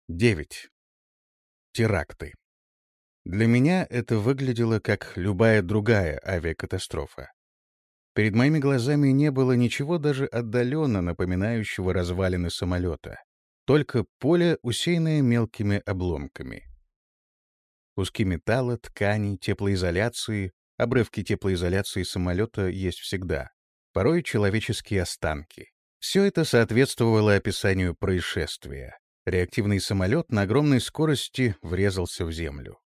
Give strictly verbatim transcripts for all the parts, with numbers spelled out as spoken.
Девять. Теракты. Для меня это выглядело как любая другая авиакатастрофа. Перед моими глазами не было ничего даже отдаленно напоминающего развалины самолета, только поле, усеянное мелкими обломками. Куски металла, ткани, теплоизоляции, обрывки теплоизоляции самолета есть всегда, порой человеческие останки. Все это соответствовало описанию происшествия. Реактивный самолет на огромной скорости врезался в землю.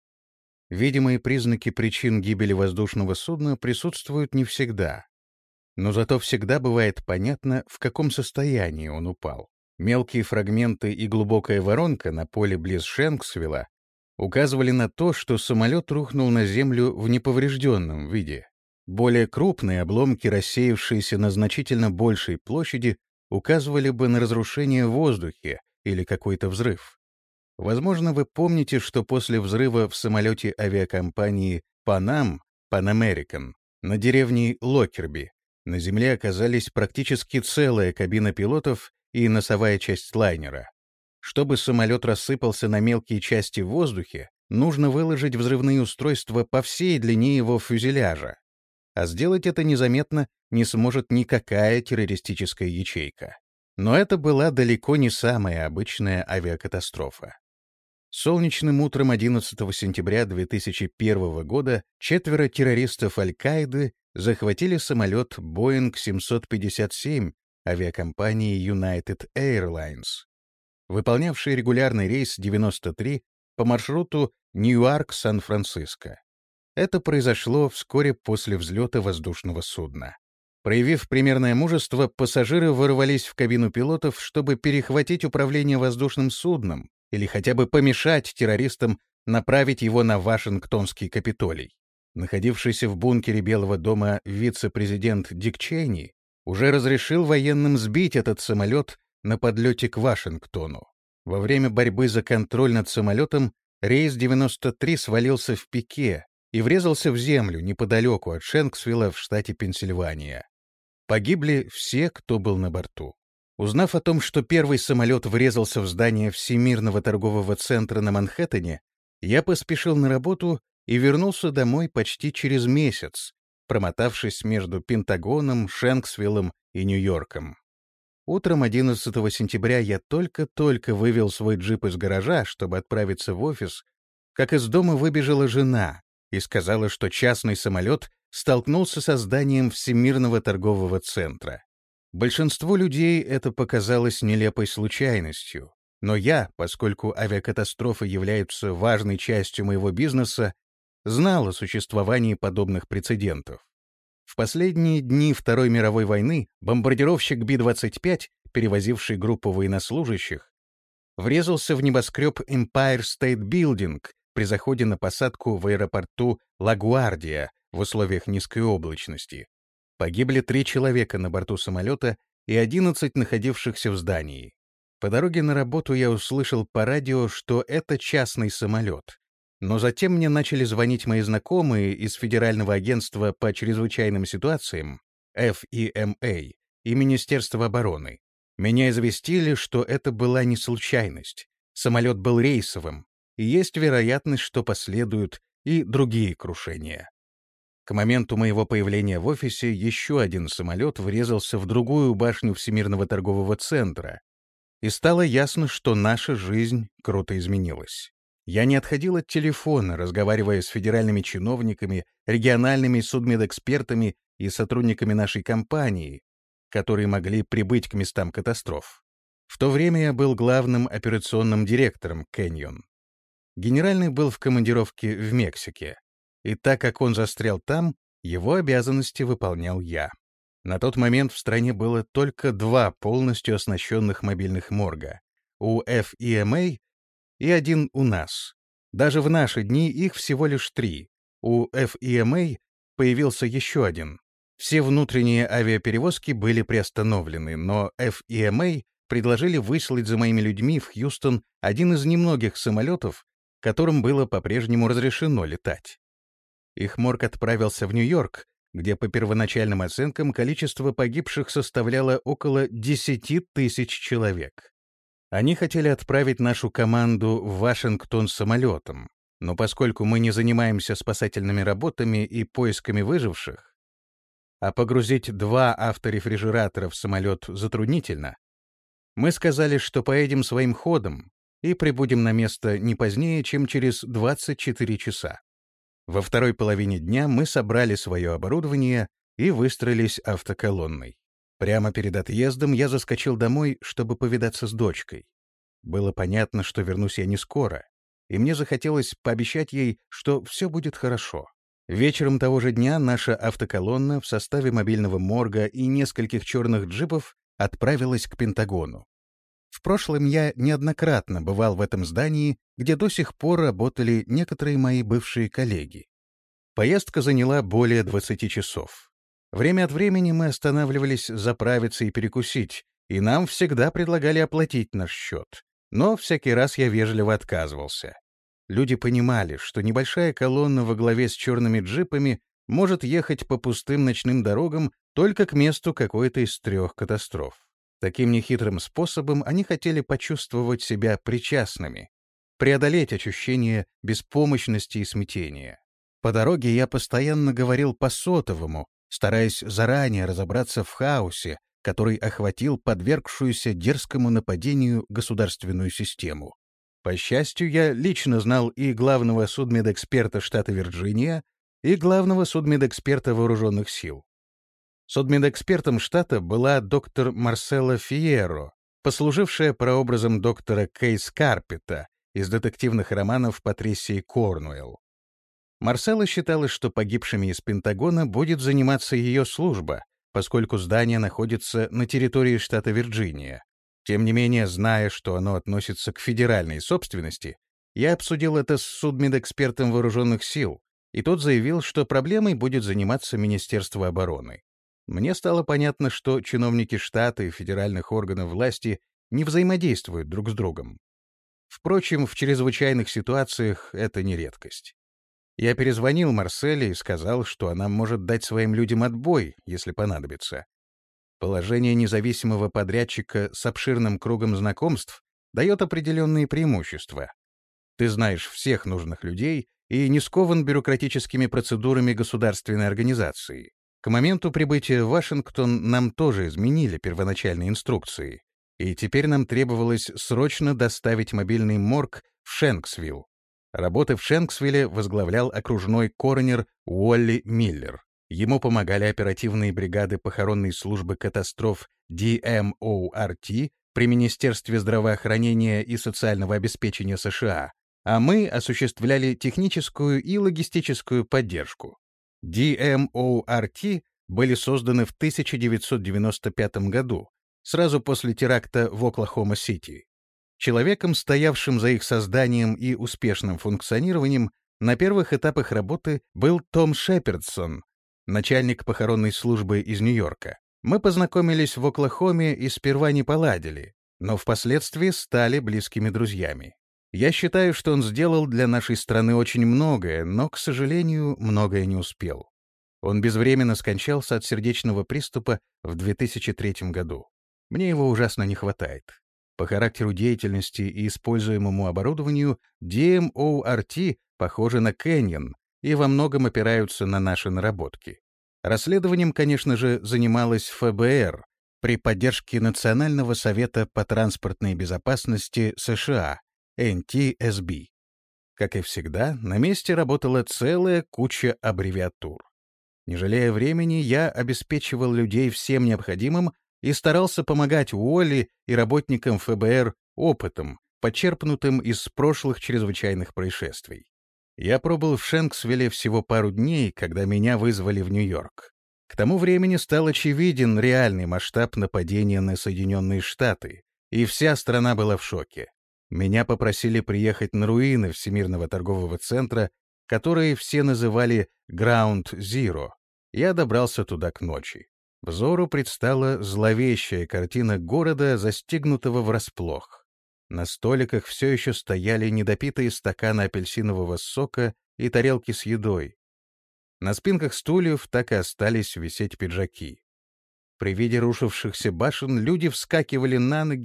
Видимые признаки причин гибели воздушного судна присутствуют не всегда, но зато всегда бывает понятно, в каком состоянии он упал. Мелкие фрагменты и глубокая воронка на поле близ Шенксвилла указывали на то, что самолет рухнул на землю в неповрежденном виде. Более крупные обломки, рассеявшиеся на значительно большей площади, указывали бы на разрушение в воздухе или какой-то взрыв. Возможно, вы помните, что после взрыва в самолете авиакомпании Pan Am, Pan American, на деревне Локерби на земле оказались практически целая кабина пилотов и носовая часть лайнера. Чтобы самолет рассыпался на мелкие части в воздухе, нужно выложить взрывные устройства по всей длине его фюзеляжа. А сделать это незаметно не сможет никакая террористическая ячейка. Но это была далеко не самая обычная авиакатастрофа. Солнечным утром одиннадцатого сентября две тысячи первого года четверо террористов Аль-Каиды захватили самолет Боинг семьсот пятьдесят семь авиакомпании United Airlines, выполнявший регулярный рейс девяносто три по маршруту Ньюарк-Сан-Франциско. Это произошло вскоре после взлета воздушного судна. Проявив примерное мужество, пассажиры ворвались в кабину пилотов, чтобы перехватить управление воздушным судном или хотя бы помешать террористам направить его на Вашингтонский Капитолий. Находившийся в бункере Белого дома вице-президент Дик Чейни уже разрешил военным сбить этот самолет на подлете к Вашингтону. Во время борьбы за контроль над самолетом рейс девяносто три свалился в пике и врезался в землю неподалеку от Шенксвилла в штате Пенсильвания. Погибли все, кто был на борту. Узнав о том, что первый самолет врезался в здание Всемирного торгового центра на Манхэттене, я поспешил на работу и вернулся домой почти через месяц, промотавшись между Пентагоном, Шенксвиллом и Нью-Йорком. Утром одиннадцатого сентября я только-только вывел свой джип из гаража, чтобы отправиться в офис, как из дома выбежала жена и сказала, что частный самолет столкнулся со зданием Всемирного торгового центра. Большинству людей это показалось нелепой случайностью, но я, поскольку авиакатастрофы являются важной частью моего бизнеса, знал о существовании подобных прецедентов. В последние дни Второй мировой войны бомбардировщик Би двадцать пять, перевозивший группу военнослужащих, врезался в небоскреб Empire State Building при заходе на посадку в аэропорту Ла-Гуардия в условиях низкой облачности. Погибли три человека на борту самолета и одиннадцать находившихся в здании. По дороге на работу я услышал по радио, что это частный самолет. Но затем мне начали звонить мои знакомые из Федерального агентства по чрезвычайным ситуациям, эф и эм эй, и Министерства обороны. Меня известили, что это была не случайность. Самолет был рейсовым, и есть вероятность, что последуют и другие крушения. К моменту моего появления в офисе еще один самолет врезался в другую башню Всемирного торгового центра, и стало ясно, что наша жизнь круто изменилась. Я не отходил от телефона, разговаривая с федеральными чиновниками, региональными судмедэкспертами и сотрудниками нашей компании, которые могли прибыть к местам катастроф. В то время я был главным операционным директором Canyon. Генеральный был в командировке в Мексике, и так как он застрял там, его обязанности выполнял я. На тот момент в стране было только два полностью оснащенных мобильных морга — у эф и эм эй и один у нас. Даже в наши дни их всего лишь три. У эф и эм эй появился еще один. Все внутренние авиаперевозки были приостановлены, но эф и эм эй предложили выслать за моими людьми в Хьюстон один из немногих самолетов, которым было по-прежнему разрешено летать. Их морг отправился в Нью-Йорк, где по первоначальным оценкам количество погибших составляло около десяти тысяч человек. Они хотели отправить нашу команду в Вашингтон самолетом, но поскольку мы не занимаемся спасательными работами и поисками выживших, а погрузить два авторефрижератора в самолет затруднительно, мы сказали, что поедем своим ходом и прибудем на место не позднее, чем через двадцать четыре часа. Во второй половине дня мы собрали свое оборудование и выстроились автоколонной. Прямо перед отъездом я заскочил домой, чтобы повидаться с дочкой. Было понятно, что вернусь я не скоро, и мне захотелось пообещать ей, что все будет хорошо. Вечером того же дня наша автоколонна в составе мобильного морга и нескольких черных джипов отправилась к Пентагону. В прошлом я неоднократно бывал в этом здании, где до сих пор работали некоторые мои бывшие коллеги. Поездка заняла более двадцати часов. Время от времени мы останавливались заправиться и перекусить, и нам всегда предлагали оплатить наш счет. Но всякий раз я вежливо отказывался. Люди понимали, что небольшая колонна во главе с черными джипами может ехать по пустым ночным дорогам только к месту какой-то из трех катастроф. Таким нехитрым способом они хотели почувствовать себя причастными, преодолеть ощущение беспомощности и смятения. По дороге я постоянно говорил по сотовому, стараясь заранее разобраться в хаосе, который охватил подвергшуюся дерзкому нападению государственную систему. По счастью, я лично знал и главного судмедэксперта штата Вирджиния, и главного судмедэксперта вооруженных сил. Судмедэкспертом штата была доктор Марсела Фиеро, послужившая прообразом доктора Кейс Карпета из детективных романов Патрисии Корнуэлл. Марсела считала, что погибшими из Пентагона будет заниматься ее служба, поскольку здание находится на территории штата Вирджиния. Тем не менее, зная, что оно относится к федеральной собственности, я обсудил это с судмедэкспертом вооруженных сил, и тот заявил, что проблемой будет заниматься Министерство обороны. Мне стало понятно, что чиновники штата и федеральных органов власти не взаимодействуют друг с другом. Впрочем, в чрезвычайных ситуациях это не редкость. Я перезвонил Марселе и сказал, что она может дать своим людям отбой, если понадобится. Положение независимого подрядчика с обширным кругом знакомств дает определенные преимущества. Ты знаешь всех нужных людей и не скован бюрократическими процедурами государственной организации. К моменту прибытия в Вашингтон нам тоже изменили первоначальные инструкции, и теперь нам требовалось срочно доставить мобильный морг в Шенксвилл. Работы в Шенксвилле возглавлял окружной коронер Уолли Миллер. Ему помогали оперативные бригады похоронной службы катастроф ди эм о ар ти при Министерстве здравоохранения и социального обеспечения США, а мы осуществляли техническую и логистическую поддержку. ди эм о ар ти были созданы в тысяча девятьсот девяносто пятом году, сразу после теракта в Оклахома-Сити. Человеком, стоявшим за их созданием и успешным функционированием, на первых этапах работы был Том Шепердсон, начальник похоронной службы из Нью-Йорка. Мы познакомились в Оклахоме и сперва не поладили, но впоследствии стали близкими друзьями. Я считаю, что он сделал для нашей страны очень многое, но, к сожалению, многое не успел. Он безвременно скончался от сердечного приступа в две тысячи третьем году. Мне его ужасно не хватает. По характеру деятельности и используемому оборудованию ди эм о ар ти похожи на Canyon и во многом опираются на наши наработки. Расследованием, конечно же, занималась эф бэ эр при поддержке Национального совета по транспортной безопасности США, эн ти эс би. Как и всегда, на месте работала целая куча аббревиатур. Не жалея времени, я обеспечивал людей всем необходимым и старался помогать Уолли и работникам эф бэ эр опытом, почерпнутым из прошлых чрезвычайных происшествий. Я пробыл в Шенксвилле всего пару дней, когда меня вызвали в Нью-Йорк. К тому времени стал очевиден реальный масштаб нападения на Соединенные Штаты, и вся страна была в шоке. Меня попросили приехать на руины Всемирного торгового центра, которые все называли Ground Zero. Я добрался туда к ночи. Взору предстала зловещая картина города, застигнутого врасплох. На столиках все еще стояли недопитые стаканы апельсинового сока и тарелки с едой. На спинках стульев так и остались висеть пиджаки. При виде рушившихся башен люди вскакивали на ноги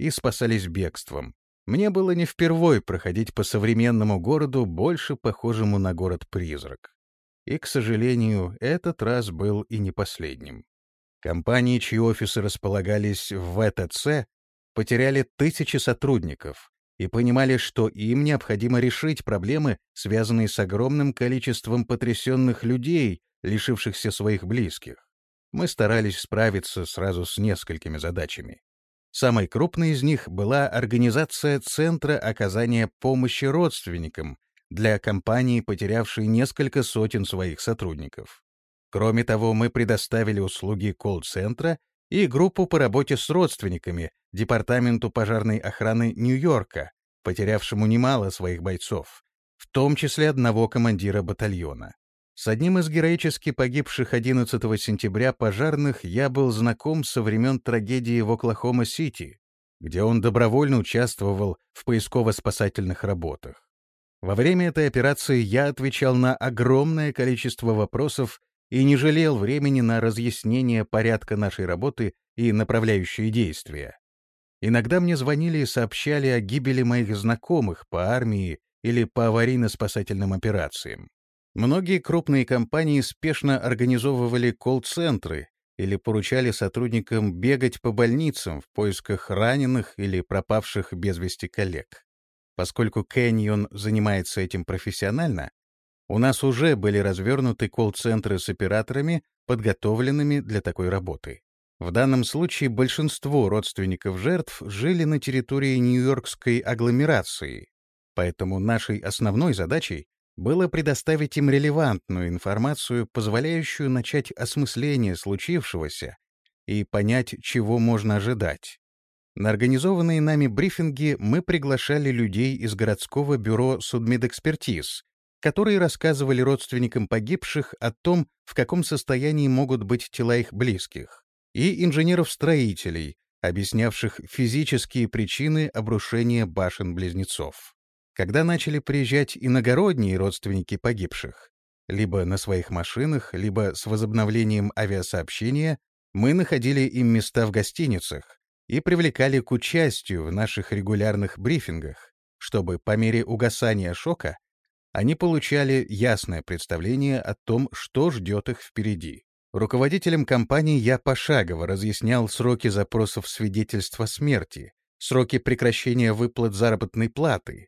и спасались бегством. Мне было не впервой проходить по современному городу, больше похожему на город-призрак. И, к сожалению, этот раз был и не последним. Компании, чьи офисы располагались в вэ тэ цэ, потеряли тысячи сотрудников и понимали, что им необходимо решить проблемы, связанные с огромным количеством потрясенных людей, лишившихся своих близких. Мы старались справиться сразу с несколькими задачами. Самой крупной из них была организация Центра оказания помощи родственникам для компании, потерявшей несколько сотен своих сотрудников. Кроме того, мы предоставили услуги колл-центра и группу по работе с родственниками Департаменту пожарной охраны Нью-Йорка, потерявшему немало своих бойцов, в том числе одного командира батальона. С одним из героически погибших одиннадцатого сентября пожарных я был знаком со времен трагедии в Оклахома-Сити, где он добровольно участвовал в поисково-спасательных работах. Во время этой операции я отвечал на огромное количество вопросов и не жалел времени на разъяснение порядка нашей работы и направляющие действия. Иногда мне звонили и сообщали о гибели моих знакомых по армии или по аварийно-спасательным операциям. Многие крупные компании спешно организовывали колл-центры или поручали сотрудникам бегать по больницам в поисках раненых или пропавших без вести коллег. Поскольку Canyon занимается этим профессионально, у нас уже были развернуты колл-центры с операторами, подготовленными для такой работы. В данном случае большинство родственников жертв жили на территории Нью-Йоркской агломерации, поэтому нашей основной задачей было предоставить им релевантную информацию, позволяющую начать осмысление случившегося и понять, чего можно ожидать. На организованные нами брифинги мы приглашали людей из городского бюро судмедэкспертиз, которые рассказывали родственникам погибших о том, в каком состоянии могут быть тела их близких, и инженеров-строителей, объяснявших физические причины обрушения башен-близнецов. Когда начали приезжать иногородние родственники погибших, либо на своих машинах, либо с возобновлением авиасообщения, мы находили им места в гостиницах и привлекали к участию в наших регулярных брифингах, чтобы по мере угасания шока они получали ясное представление о том, что ждет их впереди. Руководителям компании я пошагово разъяснял сроки запросов свидетельств о смерти, сроки прекращения выплат заработной платы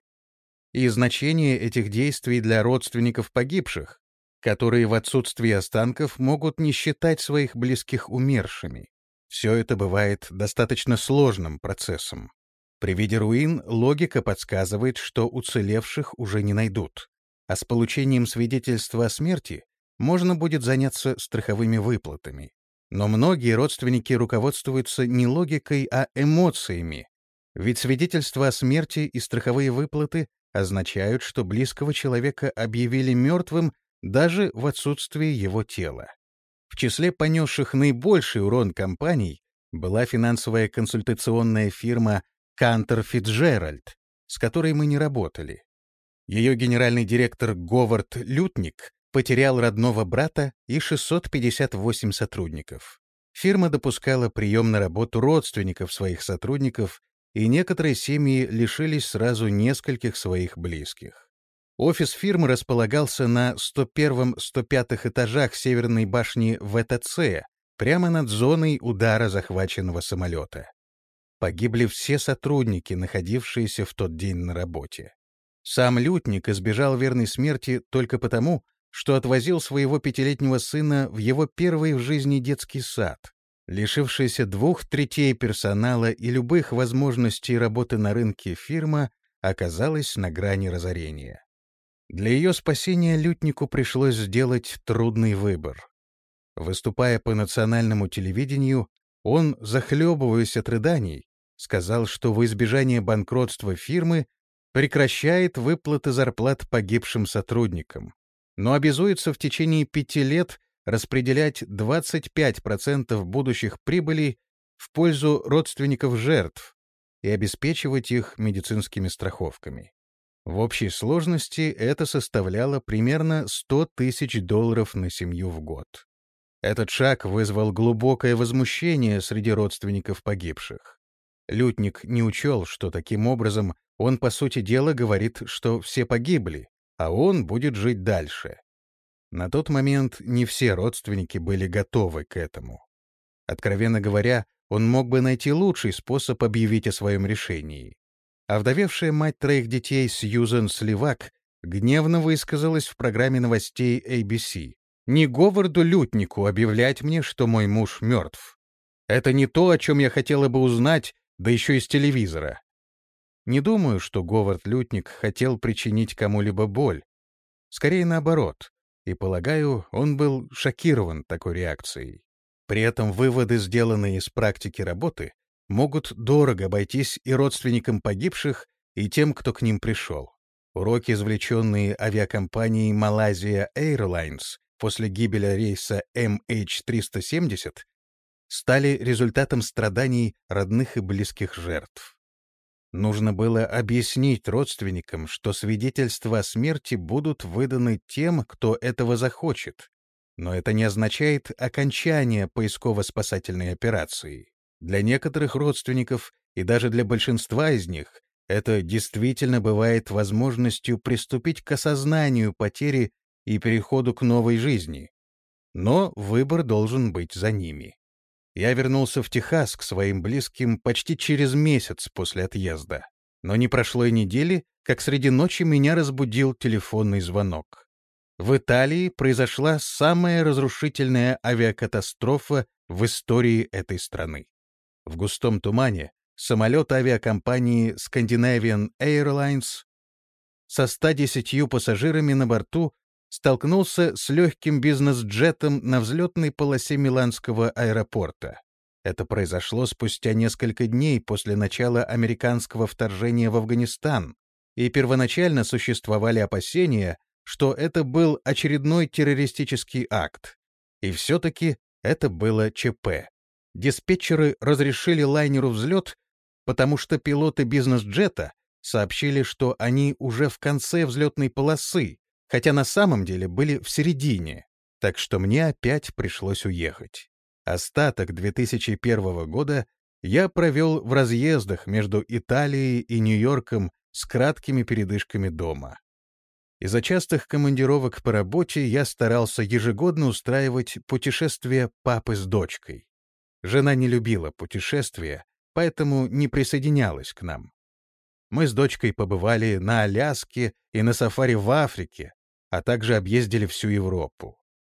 и значение этих действий для родственников погибших, которые в отсутствии останков могут не считать своих близких умершими. Все это бывает достаточно сложным процессом. При виде руин логика подсказывает, что уцелевших уже не найдут, а с получением свидетельства о смерти можно будет заняться страховыми выплатами. Но многие родственники руководствуются не логикой, а эмоциями, ведь свидетельства о смерти и страховые выплаты означают, что близкого человека объявили мертвым даже в отсутствии его тела. В числе понесших наибольший урон компаний была финансовая консультационная фирма Кантер Фицджеральд, с которой мы не работали. Ее генеральный директор Говард Лютник потерял родного брата и шестьсот пятьдесят восемь сотрудников. Фирма допускала прием на работу родственников своих сотрудников, и некоторые семьи лишились сразу нескольких своих близких. Офис фирмы располагался на сто первом — сто пятом этажах северной башни вэ тэ цэ, прямо над зоной удара захваченного самолета. Погибли все сотрудники, находившиеся в тот день на работе. Сам Лютник избежал верной смерти только потому, что отвозил своего пятилетнего сына в его первый в жизни детский сад. Лишившаяся двух третей персонала и любых возможностей работы на рынке фирма оказалась на грани разорения. Для ее спасения Лютнику пришлось сделать трудный выбор. Выступая по национальному телевидению, он, захлебываясь от рыданий, сказал, что во избежание банкротства фирмы прекращает выплаты зарплат погибшим сотрудникам, но обязуется в течение пяти лет распределять двадцать пять процентов будущих прибылей в пользу родственников жертв и обеспечивать их медицинскими страховками. В общей сложности это составляло примерно сто тысяч долларов на семью в год. Этот шаг вызвал глубокое возмущение среди родственников погибших. Лютник не учел, что таким образом он, по сути дела, говорит, что все погибли, а он будет жить дальше. На тот момент не все родственники были готовы к этому. Откровенно говоря, он мог бы найти лучший способ объявить о своем решении. Овдовевшая мать троих детей Сьюзен Сливак гневно высказалась в программе новостей эй би си. «Не Говарду Лютнику объявлять мне, что мой муж мертв. Это не то, о чем я хотела бы узнать, да еще из телевизора». Не думаю, что Говард Лютник хотел причинить кому-либо боль. Скорее наоборот. И, полагаю, он был шокирован такой реакцией. При этом выводы, сделанные из практики работы, могут дорого обойтись и родственникам погибших, и тем, кто к ним пришел. Уроки, извлеченные авиакомпанией Malaysia Airlines после гибели рейса эм эйч триста семьдесят, стали результатом страданий родных и близких жертв. Нужно было объяснить родственникам, что свидетельства о смерти будут выданы тем, кто этого захочет. Но это не означает окончание поисково-спасательной операции. Для некоторых родственников и даже для большинства из них это действительно бывает возможностью приступить к осознанию потери и переходу к новой жизни. Но выбор должен быть за ними. Я вернулся в Техас к своим близким почти через месяц после отъезда. Но не прошло и недели, как среди ночи меня разбудил телефонный звонок. В Италии произошла самая разрушительная авиакатастрофа в истории этой страны. В густом тумане самолет авиакомпании Scandinavian Airlines со ста десятью пассажирами на борту столкнулся с легким бизнес-джетом на взлетной полосе Миланского аэропорта. Это произошло спустя несколько дней после начала американского вторжения в Афганистан, и первоначально существовали опасения, что это был очередной террористический акт. И все-таки это было ЧП. Диспетчеры разрешили лайнеру взлет, потому что пилоты бизнес-джета сообщили, что они уже в конце взлетной полосы, хотя на самом деле были в середине, так что мне опять пришлось уехать. Остаток две тысячи первого года я провел в разъездах между Италией и Нью-Йорком с краткими передышками дома. Из-за частых командировок по работе я старался ежегодно устраивать путешествия папы с дочкой. Жена не любила путешествия, поэтому не присоединялась к нам. Мы с дочкой побывали на Аляске и на сафари в Африке, а также объездили всю Европу.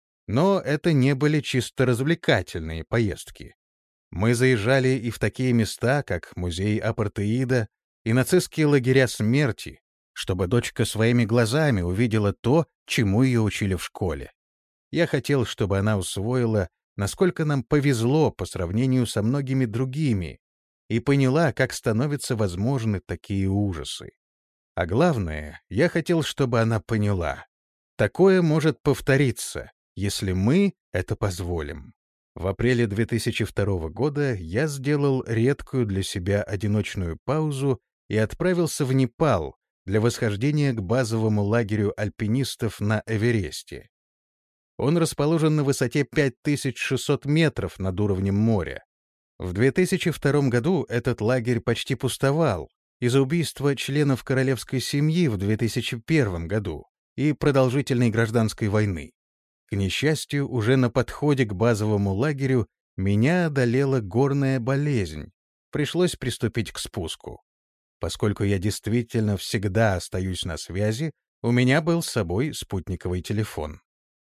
Но это не были чисто развлекательные поездки. Мы заезжали и в такие места, как музей апартеида и нацистские лагеря смерти, чтобы дочка своими глазами увидела то, чему ее учили в школе. Я хотел, чтобы она усвоила, насколько нам повезло по сравнению со многими другими, и поняла, как становятся возможны такие ужасы. А главное, я хотел, чтобы она поняла, такое может повториться, если мы это позволим. В апреле две тысячи второго года я сделал редкую для себя одиночную паузу и отправился в Непал для восхождения к базовому лагерю альпинистов на Эвересте. Он расположен на высоте пять тысяч шестьсот метров над уровнем моря. В две тысячи втором году этот лагерь почти пустовал из-за убийства членов королевской семьи в две тысячи первом году и продолжительной гражданской войны. К несчастью, уже на подходе к базовому лагерю меня одолела горная болезнь. Пришлось приступить к спуску. Поскольку я действительно всегда остаюсь на связи, у меня был с собой спутниковый телефон.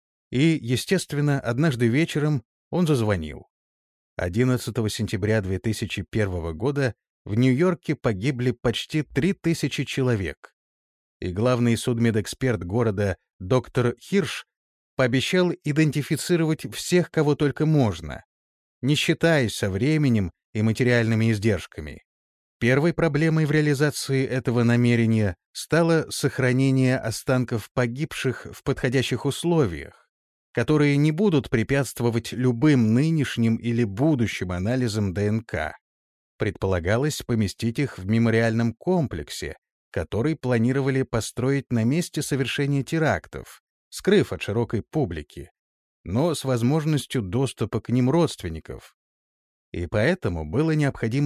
И, естественно, однажды вечером он зазвонил. одиннадцатого сентября две тысячи первого года в Нью-Йорке погибли почти три тысячи человек. И главный судмедэксперт города доктор Хирш пообещал идентифицировать всех, кого только можно, не считаясь со временем и материальными издержками. Первой проблемой в реализации этого намерения стало сохранение останков погибших в подходящих условиях, которые не будут препятствовать любым нынешним или будущим анализам ДНК. Предполагалось поместить их в мемориальном комплексе, который планировали построить на месте совершения терактов, скрыв от широкой публики, но с возможностью доступа к ним родственников. И поэтому было необходимо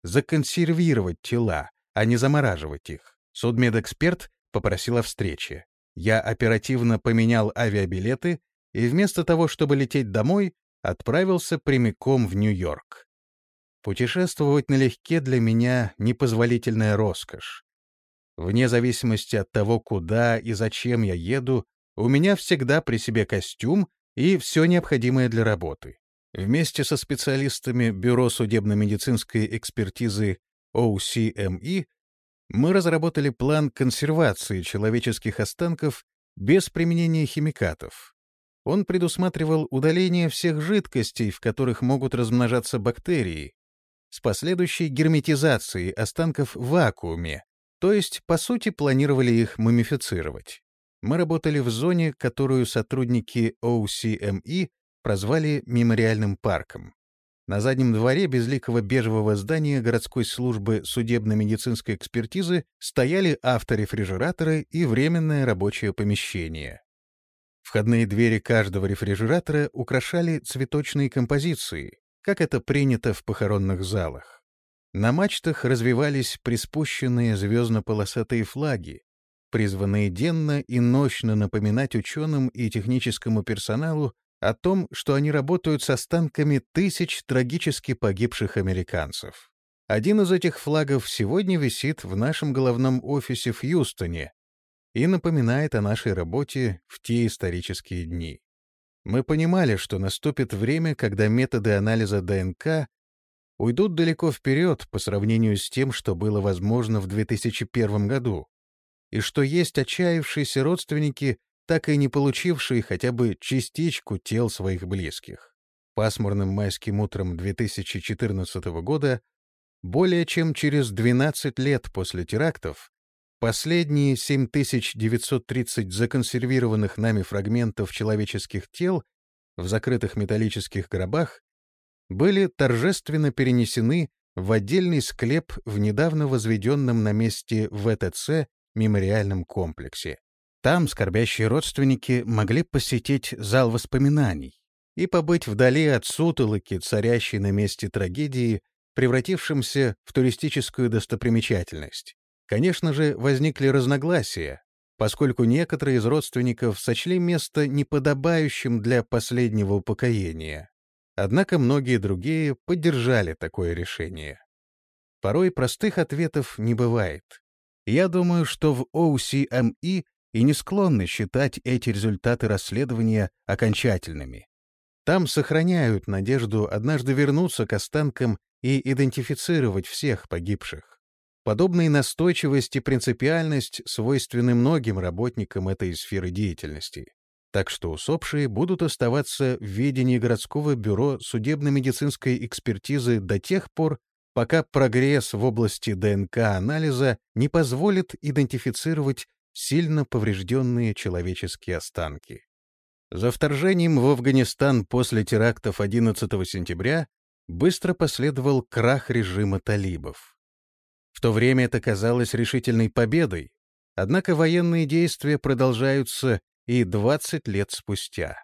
законсервировать тела, а не замораживать их. Судмедэксперт попросил о встрече. Я оперативно поменял авиабилеты и вместо того, чтобы лететь домой, отправился прямиком в Нью-Йорк. Путешествовать налегке для меня — непозволительная роскошь. Вне зависимости от того, куда и зачем я еду, у меня всегда при себе костюм и все необходимое для работы. Вместе со специалистами Бюро судебно-медицинской экспертизы о си эм и мы разработали план консервации человеческих останков без применения химикатов. Он предусматривал удаление всех жидкостей, в которых могут размножаться бактерии, с последующей герметизацией останков в вакууме, то есть, по сути, планировали их мумифицировать. Мы работали в зоне, которую сотрудники о си эм и прозвали мемориальным парком. На заднем дворе безликого бежевого здания городской службы судебно-медицинской экспертизы стояли авторефрижераторы и временное рабочее помещение. Входные двери каждого рефрижератора украшали цветочные композиции, как это принято в похоронных залах. На мачтах развивались приспущенные звездно-полосатые флаги, призванные денно и ночно напоминать ученым и техническому персоналу о том, что они работают с останками тысяч трагически погибших американцев. Один из этих флагов сегодня висит в нашем головном офисе в Хьюстоне и напоминает о нашей работе в те исторические дни. Мы понимали, что наступит время, когда методы анализа ДНК уйдут далеко вперед по сравнению с тем, что было возможно в две тысячи первом году, и что есть отчаявшиеся родственники, так и не получившие хотя бы частичку тел своих близких. Пасмурным майским утром две тысячи четырнадцатого года, более чем через двенадцать лет после терактов, последние семь тысяч девятьсот тридцать законсервированных нами фрагментов человеческих тел в закрытых металлических гробах были торжественно перенесены в отдельный склеп в недавно возведенном на месте вэ тэ цэ мемориальном комплексе. Там скорбящие родственники могли посетить зал воспоминаний и побыть вдали от сутолоки, царящей на месте трагедии, превратившимся в туристическую достопримечательность. Конечно же, возникли разногласия, поскольку некоторые из родственников сочли место неподобающим для последнего упокоения. Однако многие другие поддержали такое решение. Порой простых ответов не бывает. Я думаю, что в о си эм и и не склонны считать эти результаты расследования окончательными. Там сохраняют надежду однажды вернуться к останкам и идентифицировать всех погибших. Подобная настойчивость и принципиальность свойственны многим работникам этой сферы деятельности. Так что усопшие будут оставаться в ведении городского бюро судебно-медицинской экспертизы до тех пор, пока прогресс в области ДНК-анализа не позволит идентифицировать сильно поврежденные человеческие останки. За вторжением в Афганистан после терактов одиннадцатого сентября быстро последовал крах режима талибов. В то время это казалось решительной победой, однако военные действия продолжаются и двадцать лет спустя.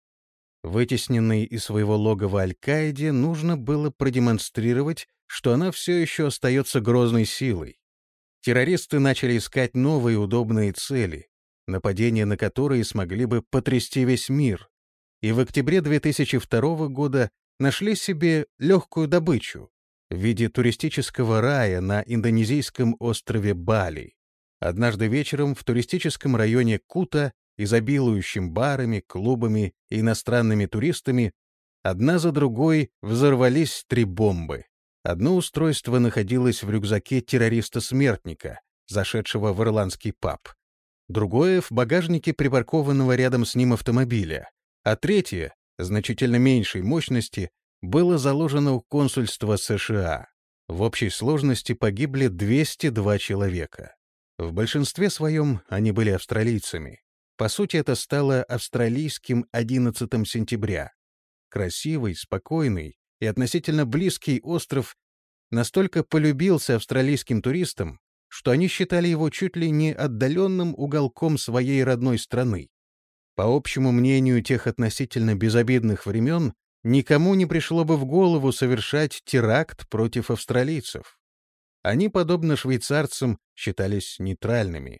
Вытесненной из своего логова Аль-Каиде нужно было продемонстрировать, что она все еще остается грозной силой. Террористы начали искать новые удобные цели, нападения на которые смогли бы потрясти весь мир, и в октябре две тысячи второго года нашли себе легкую добычу в виде туристического рая на индонезийском острове Бали. Однажды вечером в туристическом районе Кута, изобилующем барами, клубами и иностранными туристами, одна за другой взорвались три бомбы. Одно устройство находилось в рюкзаке террориста-смертника, зашедшего в ирландский паб. Другое — в багажнике припаркованного рядом с ним автомобиля. А третье, значительно меньшей мощности, было заложено у консульства США. В общей сложности погибли двести два человека. В большинстве своем они были австралийцами. По сути, это стало австралийским одиннадцатым сентября. Красивый, спокойный и относительно близкий остров настолько полюбился австралийским туристам, что они считали его чуть ли не отдаленным уголком своей родной страны. По общему мнению тех относительно безобидных времен, никому не пришло бы в голову совершать теракт против австралийцев. Они, подобно швейцарцам, считались нейтральными.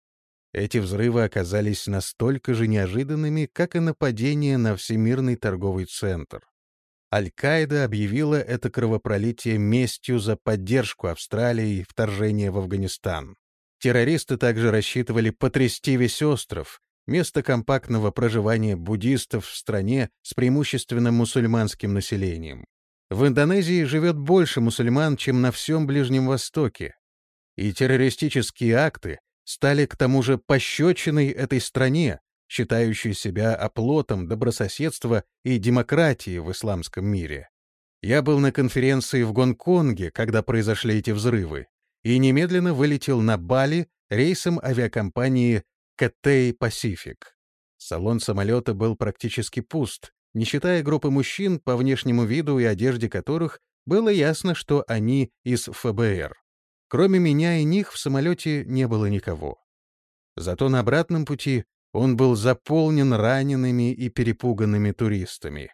Эти взрывы оказались настолько же неожиданными, как и нападение на Всемирный торговый центр. Аль-Каида объявила это кровопролитие местью за поддержку Австралии вторжения в Афганистан. Террористы также рассчитывали потрясти весь остров, место компактного проживания буддистов в стране с преимущественно мусульманским населением. В Индонезии живет больше мусульман, чем на всем Ближнем Востоке. И террористические акты стали к тому же пощечиной этой стране, считающей себя оплотом добрососедства и демократии в исламском мире. Я был на конференции в Гонконге, когда произошли эти взрывы, и немедленно вылетел на Бали рейсом авиакомпании Cathay Pacific. Салон самолета был практически пуст, не считая группы мужчин, по внешнему виду и одежде которых было ясно, что они из эф бэ эр. Кроме меня и них в самолете не было никого. Зато на обратном пути он был заполнен ранеными и перепуганными туристами.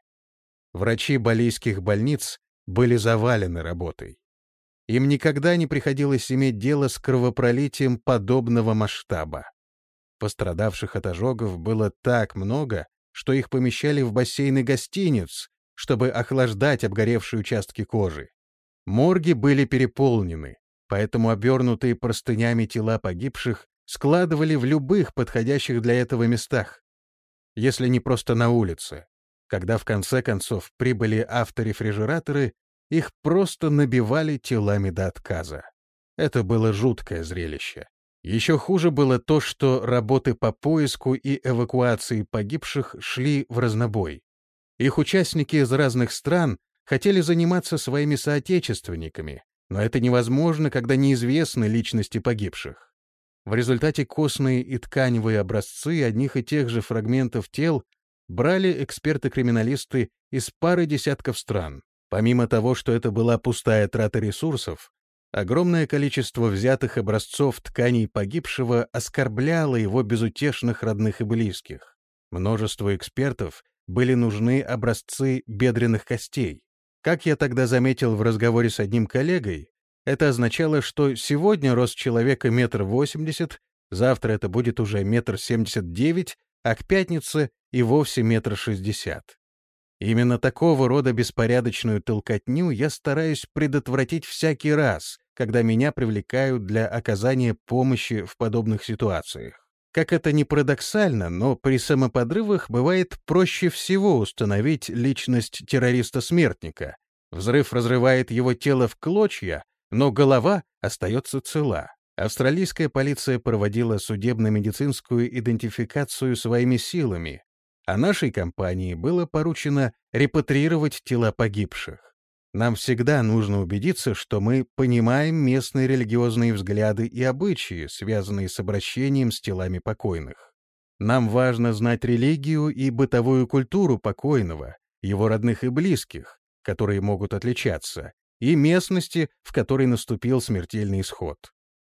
Врачи балийских больниц были завалены работой. Им никогда не приходилось иметь дело с кровопролитием подобного масштаба. Пострадавших от ожогов было так много, что их помещали в бассейны гостиниц, чтобы охлаждать обгоревшие участки кожи. Морги были переполнены, поэтому обернутые простынями тела погибших складывали в любых подходящих для этого местах, если не просто на улице. Когда в конце концов прибыли авторефрижераторы, их просто набивали телами до отказа. Это было жуткое зрелище. Еще хуже было то, что работы по поиску и эвакуации погибших шли в разнобой. Их участники из разных стран хотели заниматься своими соотечественниками, но это невозможно, когда неизвестны личности погибших. В результате костные и тканевые образцы одних и тех же фрагментов тел брали эксперты-криминалисты из пары десятков стран. Помимо того, что это была пустая трата ресурсов, огромное количество взятых образцов тканей погибшего оскорбляло его безутешных родных и близких. Множеству экспертов были нужны образцы бедренных костей. Как я тогда заметил в разговоре с одним коллегой, это означало, что сегодня рост человека метр восемьдесят, завтра это будет уже метр семьдесят девять, а к пятнице и вовсе метр шестьдесят. Именно такого рода беспорядочную толкотню я стараюсь предотвратить всякий раз, когда меня привлекают для оказания помощи в подобных ситуациях. Как это ни парадоксально, но при самоподрывах бывает проще всего установить личность террориста-смертника. Взрыв разрывает его тело в клочья, но голова остается цела. Австралийская полиция проводила судебно-медицинскую идентификацию своими силами, а нашей компании было поручено репатриировать тела погибших. Нам всегда нужно убедиться, что мы понимаем местные религиозные взгляды и обычаи, связанные с обращением с телами покойных. Нам важно знать религию и бытовую культуру покойного, его родных и близких, которые могут отличаться, и местности, в которой наступил смертельный исход.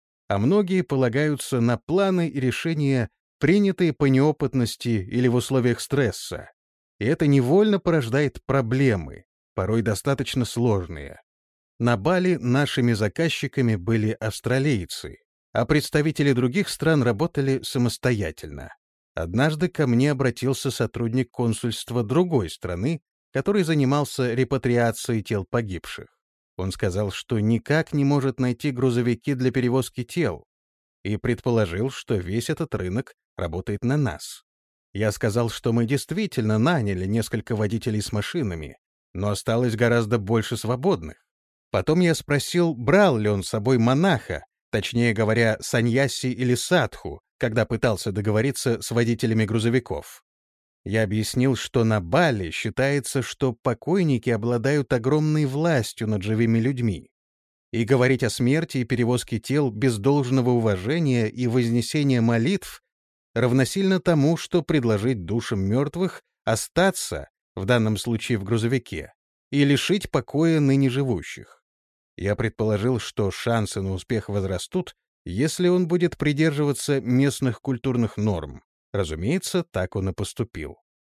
А многие полагаются на планы и решения, принятые по неопытности или в условиях стресса. И это невольно порождает проблемы, порой достаточно сложные. На Бали нашими заказчиками были австралийцы, а представители других стран работали самостоятельно. Однажды ко мне обратился сотрудник консульства другой страны, который занимался репатриацией тел погибших. Он сказал, что никак не может найти грузовики для перевозки тел, и предположил, что весь этот рынок работает на нас. Я сказал, что мы действительно наняли несколько водителей с машинами, но осталось гораздо больше свободных. Потом я спросил, брал ли он с собой монаха, точнее говоря, саньяси или садху, когда пытался договориться с водителями грузовиков. Я объяснил, что на Бали считается, что покойники обладают огромной властью над живыми людьми. И говорить о смерти и перевозке тел без должного уважения и вознесения молитв равносильно тому, что предложить душам мертвых остаться, в данном случае в грузовике, и лишить покоя ныне живущих. Я предположил, что шансы на успех возрастут, если он будет придерживаться местных культурных норм. Разумеется, так он и поступил.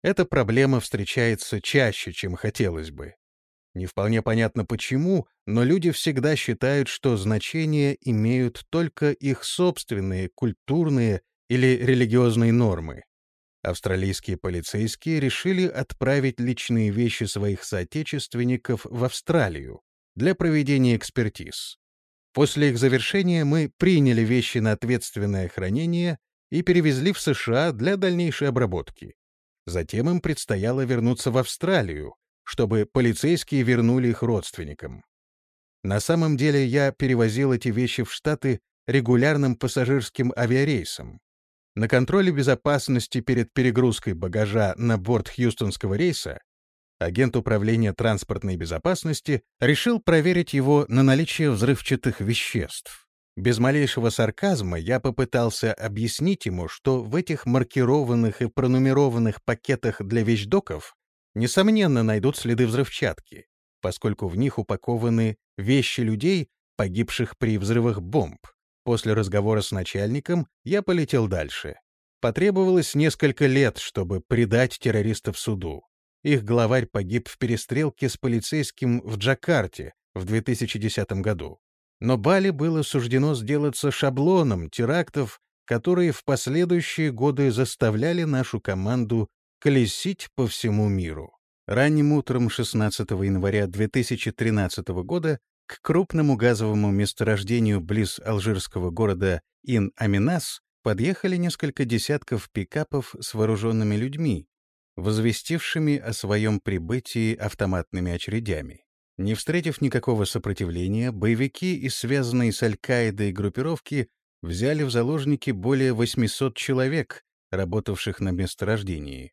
Эта проблема встречается чаще, чем хотелось бы. Не вполне понятно почему, но люди всегда считают, что значение имеют только их собственные культурные или религиозные нормы. Австралийские полицейские решили отправить личные вещи своих соотечественников в Австралию для проведения экспертиз. После их завершения мы приняли вещи на ответственное хранение и перевезли в США для дальнейшей обработки. Затем им предстояло вернуться в Австралию, чтобы полицейские вернули их родственникам. На самом деле я перевозил эти вещи в Штаты регулярным пассажирским авиарейсом. На контроле безопасности перед перегрузкой багажа на борт хьюстонского рейса агент управления транспортной безопасности решил проверить его на наличие взрывчатых веществ. Без малейшего сарказма я попытался объяснить ему, что в этих маркированных и пронумерованных пакетах для вещдоков несомненно найдут следы взрывчатки, поскольку в них упакованы вещи людей, погибших при взрывах бомб. После разговора с начальником я полетел дальше. Потребовалось несколько лет, чтобы предать террористов суду. Их главарь погиб в перестрелке с полицейским в Джакарте в две тысячи десятом году. Но Бали было суждено сделаться шаблоном терактов, которые в последующие годы заставляли нашу команду колесить по всему миру. Ранним утром шестнадцатого января две тысячи тринадцатого года к крупному газовому месторождению близ алжирского города Ин-Аминас подъехали несколько десятков пикапов с вооруженными людьми, возвестившими о своем прибытии автоматными очередями. Не встретив никакого сопротивления, боевики и связанные с Аль-Каидой группировки взяли в заложники более восьмисот человек, работавших на месторождении.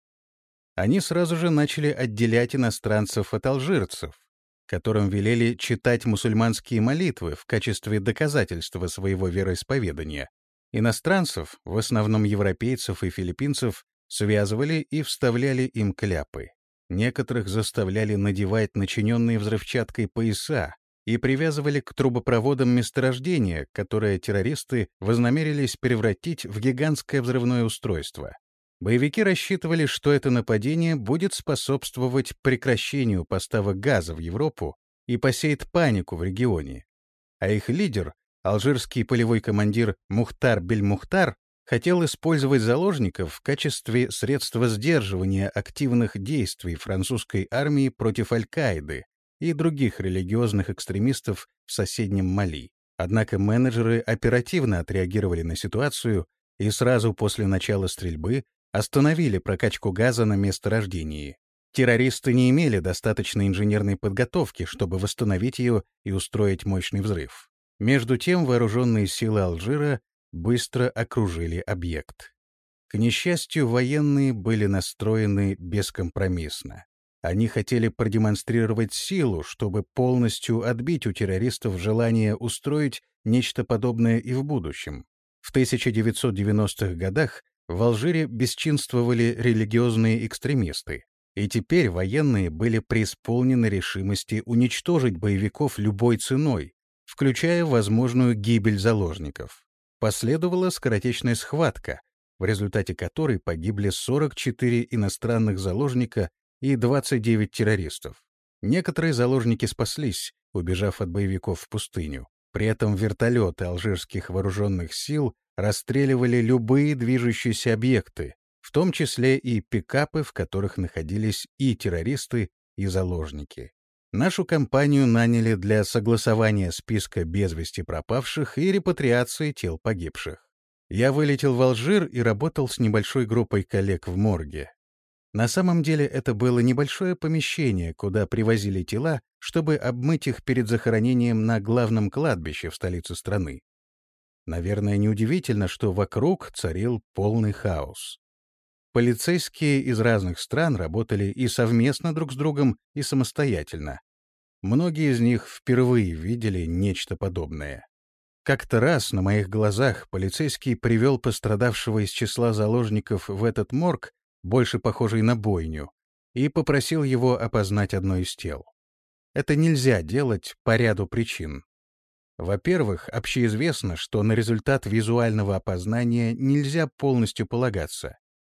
Они сразу же начали отделять иностранцев от алжирцев, которым велели читать мусульманские молитвы в качестве доказательства своего вероисповедания. Иностранцев, в основном европейцев и филиппинцев, связывали и вставляли им кляпы. Некоторых заставляли надевать начиненные взрывчаткой пояса и привязывали к трубопроводам месторождения, которое террористы вознамерились превратить в гигантское взрывное устройство. Боевики рассчитывали, что это нападение будет способствовать прекращению поставок газа в Европу и посеет панику в регионе. А их лидер, алжирский полевой командир Мухтар Бель-Мухтар, хотел использовать заложников в качестве средства сдерживания активных действий французской армии против Аль-Каиды и других религиозных экстремистов в соседнем Мали. Однако менеджеры оперативно отреагировали на ситуацию и сразу после начала стрельбы остановили прокачку газа на месторождении. Террористы не имели достаточной инженерной подготовки, чтобы восстановить ее и устроить мощный взрыв. Между тем вооруженные силы Алжира быстро окружили объект. К несчастью, военные были настроены бескомпромиссно. Они хотели продемонстрировать силу, чтобы полностью отбить у террористов желание устроить нечто подобное и в будущем. В тысяча девятьсот девяностых годах в Алжире бесчинствовали религиозные экстремисты, и теперь военные были преисполнены решимости уничтожить боевиков любой ценой, включая возможную гибель заложников. Последовала скоротечная схватка, в результате которой погибли сорок четыре иностранных заложника и двадцать девять террористов. Некоторые заложники спаслись, убежав от боевиков в пустыню. При этом вертолеты алжирских вооруженных сил расстреливали любые движущиеся объекты, в том числе и пикапы, в которых находились и террористы, и заложники. Нашу компанию наняли для согласования списка без вести пропавших и репатриации тел погибших. Я вылетел в Алжир и работал с небольшой группой коллег в морге. На самом деле это было небольшое помещение, куда привозили тела, чтобы обмыть их перед захоронением на главном кладбище в столице страны. Наверное, неудивительно, что вокруг царил полный хаос. Полицейские из разных стран работали и совместно друг с другом, и самостоятельно. Многие из них впервые видели нечто подобное. Как-то раз на моих глазах полицейский привел пострадавшего из числа заложников в этот морг, больше похожий на бойню, и попросил его опознать одно из тел. Это нельзя делать по ряду причин. Во-первых, общеизвестно, что на результат визуального опознания нельзя полностью полагаться.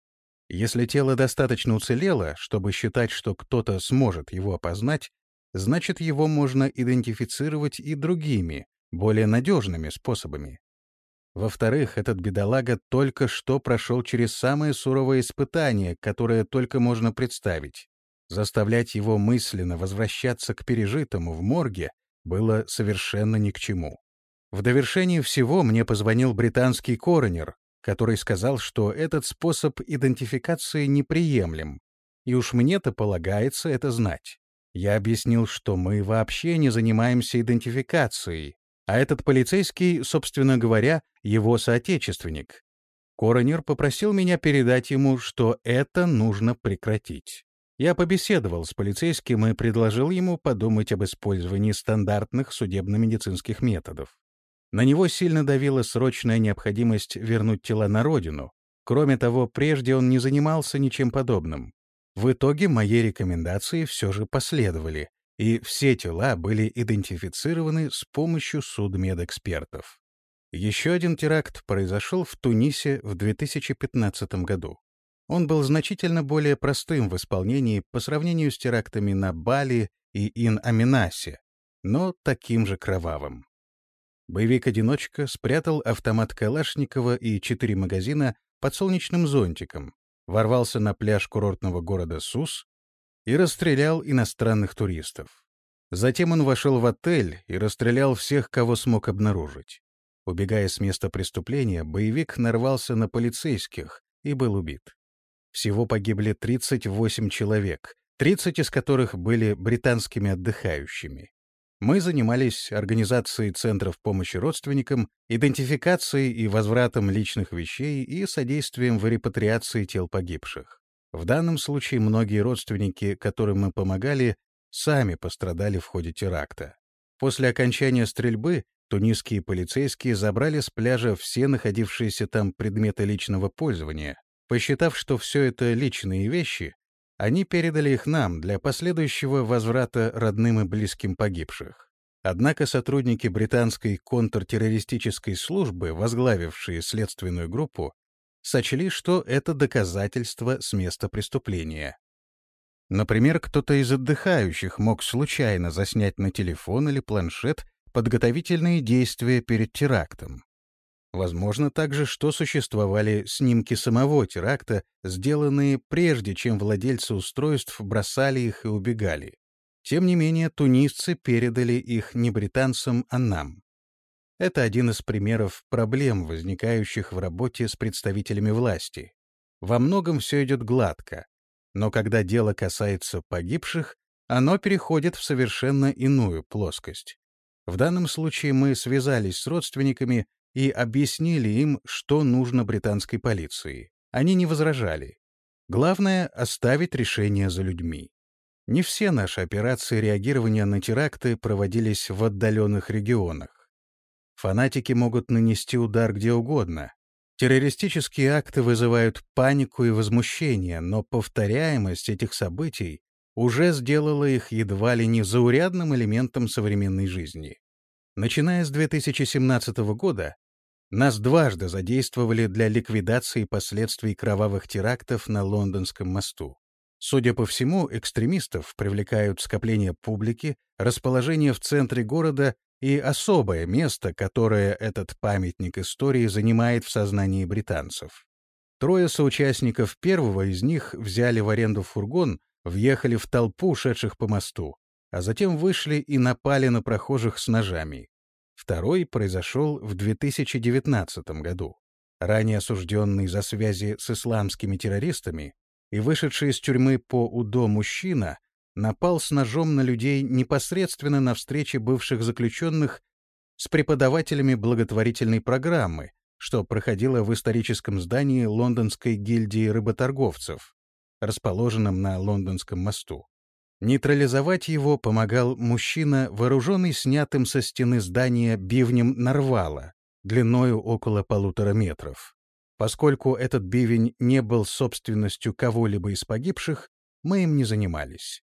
Если тело достаточно уцелело, чтобы считать, что кто-то сможет его опознать, значит, его можно идентифицировать и другими, более надежными способами. Во-вторых, этот бедолага только что прошел через самое суровое испытание, которое только можно представить. Заставлять его мысленно возвращаться к пережитому в морге было совершенно ни к чему. В довершение всего мне позвонил британский коронер, который сказал, что этот способ идентификации неприемлем, и уж мне-то полагается это знать. Я объяснил, что мы вообще не занимаемся идентификацией, а этот полицейский, собственно говоря, его соотечественник. Коронер попросил меня передать ему, что это нужно прекратить. Я побеседовал с полицейским и предложил ему подумать об использовании стандартных судебно-медицинских методов. На него сильно давила срочная необходимость вернуть тела на родину. Кроме того, прежде он не занимался ничем подобным. В итоге моей рекомендации все же последовали, и все тела были идентифицированы с помощью судмедэкспертов. Еще один теракт произошел в Тунисе в две тысячи пятнадцатом году. Он был значительно более простым в исполнении по сравнению с терактами на Бали и Ин-Аминасе, но таким же кровавым. Боевик-одиночка спрятал автомат Калашникова и четыре магазина под солнечным зонтиком, ворвался на пляж курортного города Сус и расстрелял иностранных туристов. Затем он вошел в отель и расстрелял всех, кого смог обнаружить. Убегая с места преступления, боевик нарвался на полицейских и был убит. Всего погибли тридцать восемь человек, тридцать из которых были британскими отдыхающими. Мы занимались организацией центров помощи родственникам, идентификацией и возвратом личных вещей и содействием в репатриации тел погибших. В данном случае многие родственники, которым мы помогали, сами пострадали в ходе теракта. После окончания стрельбы тунисские полицейские забрали с пляжа все находившиеся там предметы личного пользования. Посчитав, что все это личные вещи, они передали их нам для последующего возврата родным и близким погибших. Однако сотрудники британской контртеррористической службы, возглавившие следственную группу, сочли, что это доказательство с места преступления. Например, кто-то из отдыхающих мог случайно заснять на телефон или планшет подготовительные действия перед терактом. Возможно также, что существовали снимки самого теракта, сделанные прежде, чем владельцы устройств бросали их и убегали. Тем не менее, тунисцы передали их не британцам, а нам. Это один из примеров проблем, возникающих в работе с представителями власти. Во многом все идет гладко, но когда дело касается погибших, оно переходит в совершенно иную плоскость. В данном случае мы связались с родственниками и объяснили им, что нужно британской полиции. Они не возражали. Главное — оставить решение за людьми. Не все наши операции реагирования на теракты проводились в отдаленных регионах. Фанатики могут нанести удар где угодно. Террористические акты вызывают панику и возмущение, но повторяемость этих событий уже сделала их едва ли не заурядным элементом современной жизни. Начиная с две тысячи семнадцатого года, нас дважды задействовали для ликвидации последствий кровавых терактов на Лондонском мосту. Судя по всему, экстремистов привлекают скопление публики, расположение в центре города и особое место, которое этот памятник истории занимает в сознании британцев. Трое соучастников первого из них взяли в аренду фургон, въехали в толпу, шедших по мосту, а затем вышли и напали на прохожих с ножами. Второй произошел в две тысячи девятнадцатом году. Ранее осужденный за связи с исламскими террористами и вышедший из тюрьмы по УДО мужчина напал с ножом на людей непосредственно на встрече бывших заключенных с преподавателями благотворительной программы, что проходило в историческом здании Лондонской гильдии рыботорговцев, расположенном на Лондонском мосту. Нейтрализовать его помогал мужчина, вооруженный снятым со стены здания бивнем нарвала, длиною около полутора метров. Поскольку этот бивень не был собственностью кого-либо из погибших, мы им не занимались.